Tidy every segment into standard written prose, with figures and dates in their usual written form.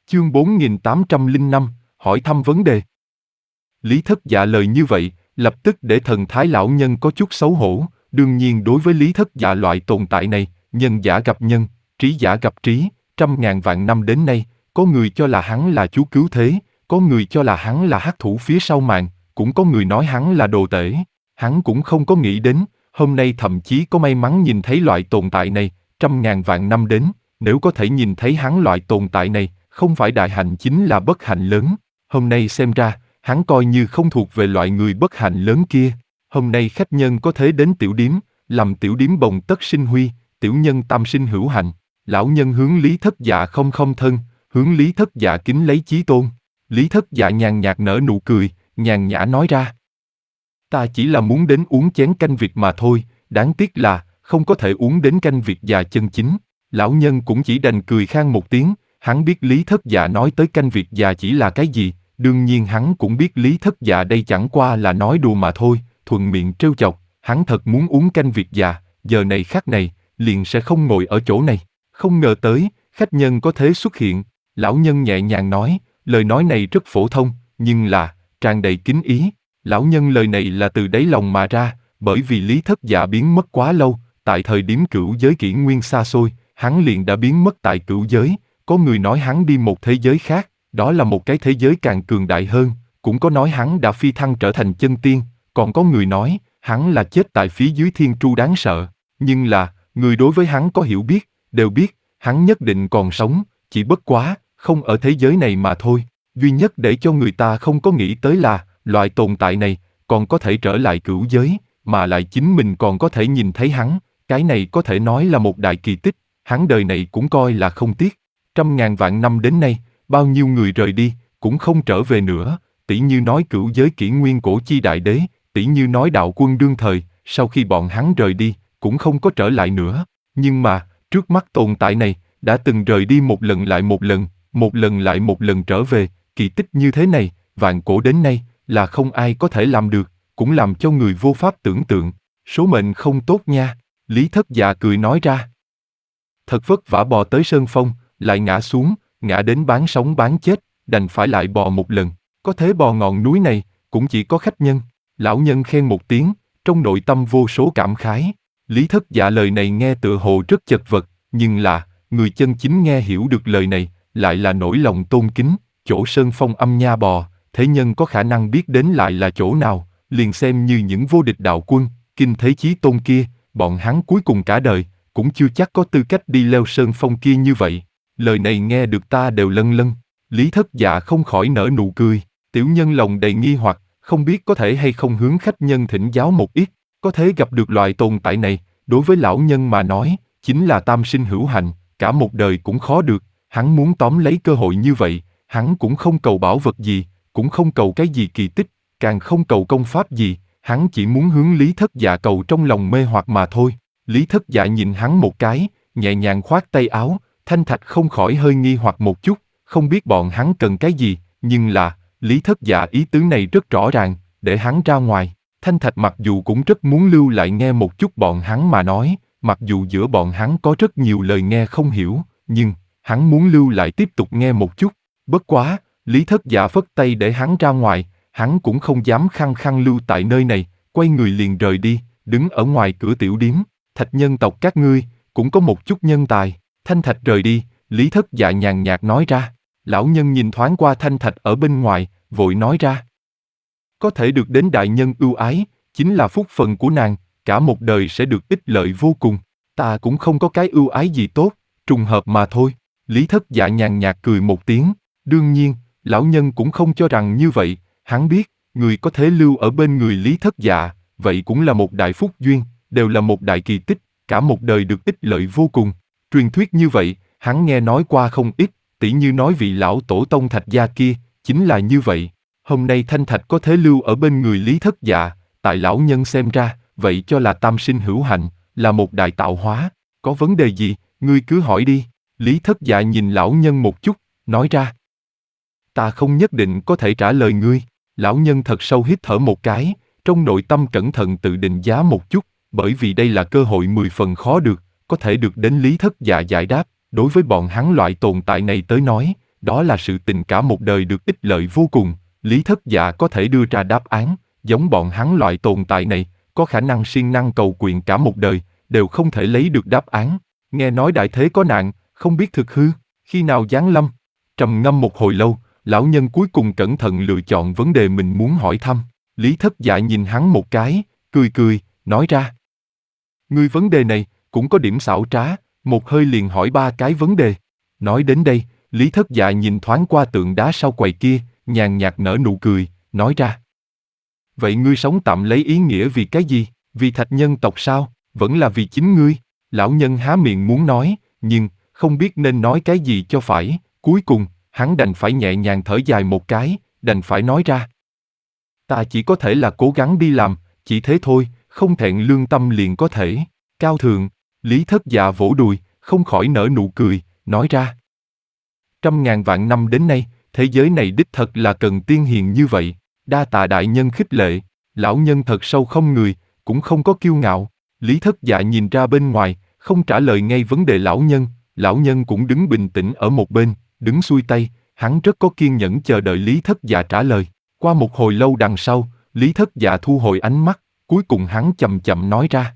Chương 4805, hỏi thăm vấn đề. Lý Thất Dạ lời như vậy, lập tức để thần thái lão nhân có chút xấu hổ. Đương nhiên đối với Lý Thất Dạ loại tồn tại này, nhân giả gặp nhân, trí giả gặp trí, trăm ngàn vạn năm đến nay, có người cho là hắn là chúa cứu thế, có người cho là hắn là hắc thủ phía sau màn, cũng có người nói hắn là đồ tể. Hắn cũng không có nghĩ đến, hôm nay thậm chí có may mắn nhìn thấy loại tồn tại này, trăm ngàn vạn năm đến, nếu có thể nhìn thấy hắn loại tồn tại này, không phải đại hạnh chính là bất hạnh lớn. Hôm nay xem ra, hắn coi như không thuộc về loại người bất hạnh lớn kia. Hôm nay khách nhân có thế đến tiểu điếm, làm tiểu điếm bồng tất sinh huy, tiểu nhân tam sinh hữu hạnh. Lão nhân hướng Lý Thất Dạ không thân, hướng Lý Thất Dạ kính lấy chí tôn. Lý Thất Dạ nhàn nhạt nở nụ cười, nhàn nhã nói ra. Ta chỉ là muốn đến uống chén canh Việt mà thôi, đáng tiếc là không có thể uống đến canh Việt già chân chính. Lão nhân cũng chỉ đành cười khan một tiếng, hắn biết Lý Thất Dạ nói tới canh Việt già chỉ là cái gì, đương nhiên hắn cũng biết Lý Thất Dạ đây chẳng qua là nói đùa mà thôi, thuận miệng trêu chọc, hắn thật muốn uống canh Việt già, giờ này khắc này, liền sẽ không ngồi ở chỗ này. Không ngờ tới, khách nhân có thế xuất hiện, lão nhân nhẹ nhàng nói, lời nói này rất phổ thông, nhưng là, tràn đầy kính ý. Lão nhân lời này là từ đáy lòng mà ra, bởi vì Lý Thất Dạ biến mất quá lâu, tại thời điểm cửu giới kỷ nguyên xa xôi, hắn liền đã biến mất tại cửu giới, có người nói hắn đi một thế giới khác, đó là một cái thế giới càng cường đại hơn, cũng có nói hắn đã phi thăng trở thành chân tiên, còn có người nói, hắn là chết tại phía dưới thiên tru đáng sợ, nhưng là, người đối với hắn có hiểu biết, đều biết, hắn nhất định còn sống, chỉ bất quá, không ở thế giới này mà thôi. Duy nhất để cho người ta không có nghĩ tới là, loại tồn tại này, còn có thể trở lại cửu giới, mà lại chính mình còn có thể nhìn thấy hắn, cái này có thể nói là một đại kỳ tích, hắn đời này cũng coi là không tiếc. Trăm ngàn vạn năm đến nay, bao nhiêu người rời đi, cũng không trở về nữa, tỷ như nói cửu giới kỷ nguyên cổ chi đại đế, tỷ như nói đạo quân đương thời, sau khi bọn hắn rời đi, cũng không có trở lại nữa. Nhưng mà, trước mắt tồn tại này, đã từng rời đi một lần lại một lần, một lần lại một lần trở về, kỳ tích như thế này, vạn cổ đến nay, là không ai có thể làm được, cũng làm cho người vô pháp tưởng tượng. Số mệnh không tốt nha, Lý Thất Dạ cười nói ra. Thật vất vả bò tới sơn phong, lại ngã xuống, ngã đến bán sống bán chết, đành phải lại bò một lần. Có thế bò ngọn núi này, cũng chỉ có khách nhân. Lão nhân khen một tiếng, trong nội tâm vô số cảm khái. Lý Thất Dạ lời này nghe tựa hồ rất chật vật, nhưng là, người chân chính nghe hiểu được lời này, lại là nỗi lòng tôn kính, chỗ sơn phong âm nha bò, thế nhân có khả năng biết đến lại là chỗ nào, liền xem như những vô địch đạo quân, kinh thế chí tôn kia, bọn hắn cuối cùng cả đời, cũng chưa chắc có tư cách đi leo sơn phong kia như vậy. Lời này nghe được ta đều lân lân. Lý Thất Dạ không khỏi nở nụ cười, tiểu nhân lòng đầy nghi hoặc, không biết có thể hay không hướng khách nhân thỉnh giáo một ít, có thể gặp được loại tồn tại này, đối với lão nhân mà nói, chính là tam sinh hữu hạnh, cả một đời cũng khó được, hắn muốn tóm lấy cơ hội như vậy, hắn cũng không cầu bảo vật gì, cũng không cầu cái gì kỳ tích, càng không cầu công pháp gì, hắn chỉ muốn hướng Lý Thất Dạ cầu trong lòng mê hoặc mà thôi. Lý Thất Dạ nhìn hắn một cái, nhẹ nhàng khoát tay áo, Thanh Thạch không khỏi hơi nghi hoặc một chút, không biết bọn hắn cần cái gì, nhưng là, Lý Thất Dạ ý tứ này rất rõ ràng, để hắn ra ngoài. Thanh Thạch mặc dù cũng rất muốn lưu lại nghe một chút bọn hắn mà nói, mặc dù giữa bọn hắn có rất nhiều lời nghe không hiểu, nhưng, hắn muốn lưu lại tiếp tục nghe một chút. Bất quá, Lý Thất Dạ phất tay để hắn ra ngoài, hắn cũng không dám khăng khăng lưu tại nơi này, quay người liền rời đi, đứng ở ngoài cửa tiểu điếm. Thạch nhân tộc các ngươi, cũng có một chút nhân tài. Thanh Thạch rời đi, Lý Thất Dạ nhàn nhạt nói ra. Lão nhân nhìn thoáng qua Thanh Thạch ở bên ngoài, vội nói ra. Có thể được đến đại nhân ưu ái, chính là phúc phần của nàng, cả một đời sẽ được ích lợi vô cùng. Ta cũng không có cái ưu ái gì tốt, trùng hợp mà thôi. Lý Thất Dạ nhàn nhạt cười một tiếng. Đương nhiên, lão nhân cũng không cho rằng như vậy, hắn biết, người có thể lưu ở bên người Lý Thất Dạ, vậy cũng là một đại phúc duyên, đều là một đại kỳ tích, cả một đời được ích lợi vô cùng. Truyền thuyết như vậy, hắn nghe nói qua không ít, tỉ như nói vị lão tổ tông Thạch gia kia, chính là như vậy. Hôm nay Thanh Thạch có thế lưu ở bên người Lý Thất Dạ, tại lão nhân xem ra, vậy cho là tam sinh hữu hạnh, là một đại tạo hóa. Có vấn đề gì, ngươi cứ hỏi đi. Lý Thất Dạ nhìn lão nhân một chút, nói ra. Ta không nhất định có thể trả lời ngươi. Lão nhân thật sâu hít thở một cái, trong nội tâm cẩn thận tự định giá một chút, bởi vì đây là cơ hội 10 phần khó được, có thể được đến Lý Thất Dạ giải đáp, đối với bọn hắn loại tồn tại này tới nói, đó là sự tình cả một đời được ích lợi vô cùng. Lý Thất Dạ có thể đưa ra đáp án, giống bọn hắn loại tồn tại này, có khả năng siêng năng cầu nguyện cả một đời, đều không thể lấy được đáp án. Nghe nói đại thế có nạn, không biết thực hư, khi nào giáng lâm. Trầm ngâm một hồi lâu, lão nhân cuối cùng cẩn thận lựa chọn vấn đề mình muốn hỏi thăm. Lý Thất Dạ nhìn hắn một cái, cười cười, nói ra. Ngươi vấn đề này, cũng có điểm xảo trá, một hơi liền hỏi 3 cái vấn đề. Nói đến đây, Lý Thất Dạ nhìn thoáng qua tượng đá sau quầy kia, nhàn nhạt nở nụ cười, nói ra. Vậy ngươi sống tạm lấy ý nghĩa vì cái gì? Vì thạch nhân tộc sao? Vẫn là vì chính ngươi? Lão nhân há miệng muốn nói, nhưng, không biết nên nói cái gì cho phải. Cuối cùng, hắn đành phải nhẹ nhàng thở dài một cái, đành phải nói ra. Ta chỉ có thể là cố gắng đi làm, chỉ thế thôi, không thẹn lương tâm liền có thể. Cao thượng, Lý Thất Dạ vỗ đùi, không khỏi nở nụ cười, nói ra. 100.000 vạn năm đến nay, thế giới này đích thật là cần tiên hiền như vậy. Đa tạ đại nhân khích lệ, lão nhân thật sâu không người, cũng không có kiêu ngạo. Lý Thất Dạ nhìn ra bên ngoài, không trả lời ngay vấn đề lão nhân cũng đứng bình tĩnh ở một bên, đứng xuôi tay, hắn rất có kiên nhẫn chờ đợi Lý Thất Dạ trả lời. Qua một hồi lâu đằng sau, Lý Thất Dạ thu hồi ánh mắt, cuối cùng hắn chậm chậm nói ra.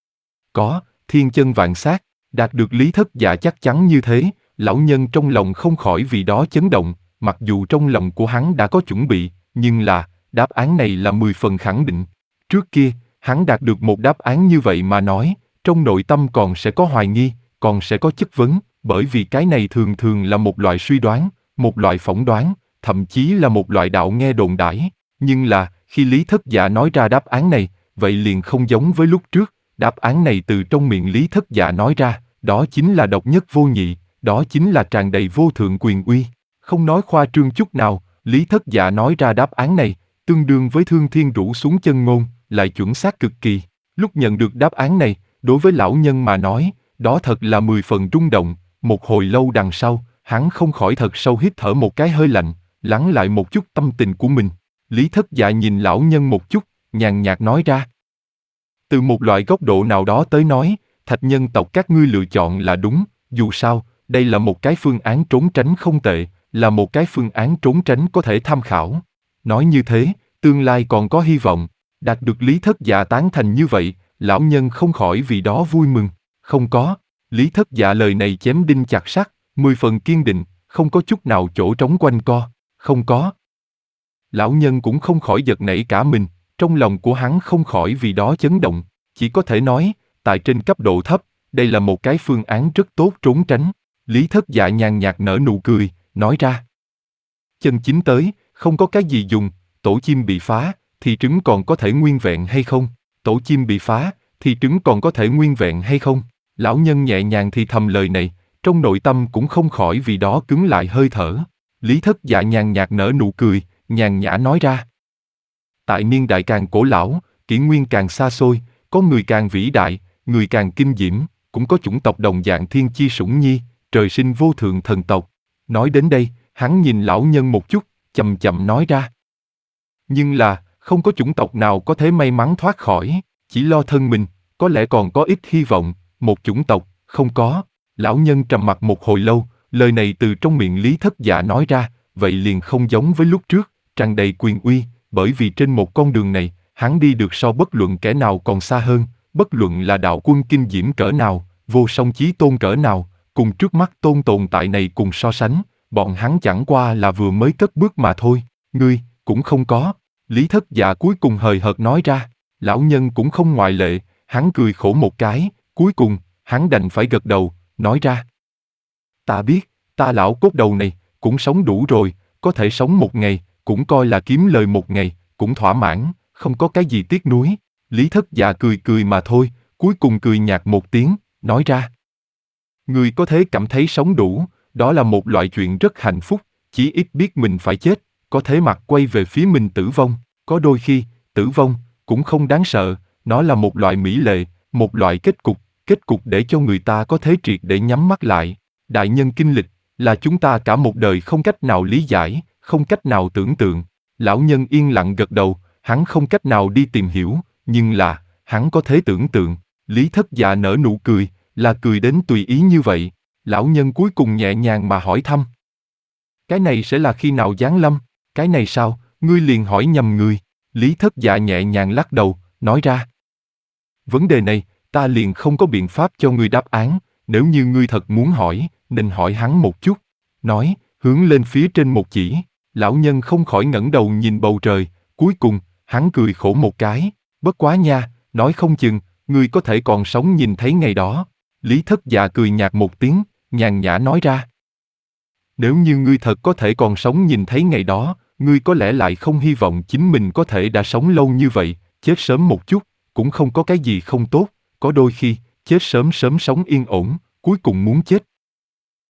Có, thiên chân vạn sát, đạt được Lý Thất Dạ chắc chắn như thế, lão nhân trong lòng không khỏi vì đó chấn động, mặc dù trong lòng của hắn đã có chuẩn bị, nhưng là, đáp án này là 10 phần khẳng định. Trước kia, hắn đạt được một đáp án như vậy mà nói, trong nội tâm còn sẽ có hoài nghi, còn sẽ có chất vấn, bởi vì cái này thường thường là một loại suy đoán, một loại phỏng đoán, thậm chí là một loại đạo nghe đồn đãi. Nhưng là, khi Lý Thất Dạ nói ra đáp án này, vậy liền không giống với lúc trước, đáp án này từ trong miệng Lý Thất Dạ nói ra, đó chính là độc nhất vô nhị, đó chính là tràn đầy vô thượng quyền uy. Không nói khoa trương chút nào, Lý Thất Dạ nói ra đáp án này, tương đương với thương thiên rũ xuống chân ngôn, lại chuẩn xác cực kỳ. Lúc nhận được đáp án này, đối với lão nhân mà nói, đó thật là 10 phần rung động, một hồi lâu đằng sau, hắn không khỏi thật sâu hít thở một cái hơi lạnh, lắng lại một chút tâm tình của mình. Lý Thất Dạ nhìn lão nhân một chút, nhàn nhạt nói ra. Từ một loại góc độ nào đó tới nói, thạch nhân tộc các ngươi lựa chọn là đúng, dù sao, đây là một cái phương án trốn tránh không tệ, là một cái phương án trốn tránh có thể tham khảo. Nói như thế, tương lai còn có hy vọng, đạt được Lý Thất Dạ tán thành như vậy, lão nhân không khỏi vì đó vui mừng. Không có, Lý Thất Dạ lời này chém đinh chặt sắt, 10 phần kiên định, không có chút nào chỗ trống quanh co, không có. Lão nhân cũng không khỏi giật nảy cả mình, trong lòng của hắn không khỏi vì đó chấn động, chỉ có thể nói, tại trên cấp độ thấp, đây là một cái phương án rất tốt trốn tránh. Lý Thất Dạ nhàn nhạt nở nụ cười, nói ra. Chân chính tới, không có cái gì dùng, tổ chim bị phá, thì trứng còn có thể nguyên vẹn hay không? Tổ chim bị phá, thì trứng còn có thể nguyên vẹn hay không? Lão nhân nhẹ nhàng thì thầm lời này, trong nội tâm cũng không khỏi vì đó cứng lại hơi thở. Lý Thất Dạ nhàn nhạt nở nụ cười, nhàn nhã nói ra. Tại niên đại càng cổ lão, kỷ nguyên càng xa xôi, có người càng vĩ đại, người càng kinh diễm, cũng có chủng tộc đồng dạng thiên chi sủng nhi, trời sinh vô thượng thần tộc. Nói đến đây, hắn nhìn lão nhân một chút, chậm chậm nói ra. Nhưng là, không có chủng tộc nào có thể may mắn thoát khỏi, chỉ lo thân mình, có lẽ còn có ít hy vọng, một chủng tộc, không có. Lão nhân trầm mặc một hồi lâu, lời này từ trong miệng Lý Thất Dạ nói ra, vậy liền không giống với lúc trước, tràn đầy quyền uy, bởi vì trên một con đường này, hắn đi được so bất luận kẻ nào còn xa hơn, bất luận là đạo quân kinh diễm cỡ nào, vô song chí tôn cỡ nào, cùng trước mắt tồn tại này cùng so sánh, bọn hắn chẳng qua là vừa mới cất bước mà thôi, ngươi, cũng không có. Lý Thất Dạ cuối cùng hời hợt nói ra, lão nhân cũng không ngoại lệ, hắn cười khổ một cái, cuối cùng, hắn đành phải gật đầu, nói ra. Ta biết, ta lão cốt đầu này, cũng sống đủ rồi, có thể sống một ngày, cũng coi là kiếm lời một ngày, cũng thỏa mãn, không có cái gì tiếc nuối. Lý Thất Dạ cười cười mà thôi, cuối cùng cười nhạt một tiếng, nói ra. Người có thể cảm thấy sống đủ, đó là một loại chuyện rất hạnh phúc, chỉ ít biết mình phải chết, có thể mặt quay về phía mình tử vong, có đôi khi, tử vong, cũng không đáng sợ, nó là một loại mỹ lệ, một loại kết cục để cho người ta có thể triệt để nhắm mắt lại. Đại nhân kinh lịch, là chúng ta cả một đời không cách nào lý giải, không cách nào tưởng tượng. Lão nhân yên lặng gật đầu, hắn không cách nào đi tìm hiểu, nhưng là, hắn có thể tưởng tượng. Lý Thất Dạ nở nụ cười, là cười đến tùy ý như vậy. Lão nhân cuối cùng nhẹ nhàng mà hỏi thăm. Cái này sẽ là khi nào giáng lâm? Cái này sao, ngươi liền hỏi nhầm người. Lý Thất Dạ nhẹ nhàng lắc đầu, nói ra. Vấn đề này, ta liền không có biện pháp cho ngươi đáp án, nếu như ngươi thật muốn hỏi, nên hỏi hắn một chút. Nói, hướng lên phía trên một chỉ, lão nhân không khỏi ngẩng đầu nhìn bầu trời, cuối cùng, hắn cười khổ một cái, bất quá nha, nói không chừng, ngươi có thể còn sống nhìn thấy ngày đó. Lý Thất Dạ cười nhạt một tiếng, nhàn nhã nói ra. Nếu như ngươi thật có thể còn sống nhìn thấy ngày đó, ngươi có lẽ lại không hy vọng chính mình có thể đã sống lâu như vậy, chết sớm một chút, cũng không có cái gì không tốt, có đôi khi, chết sớm sớm sống yên ổn, cuối cùng muốn chết,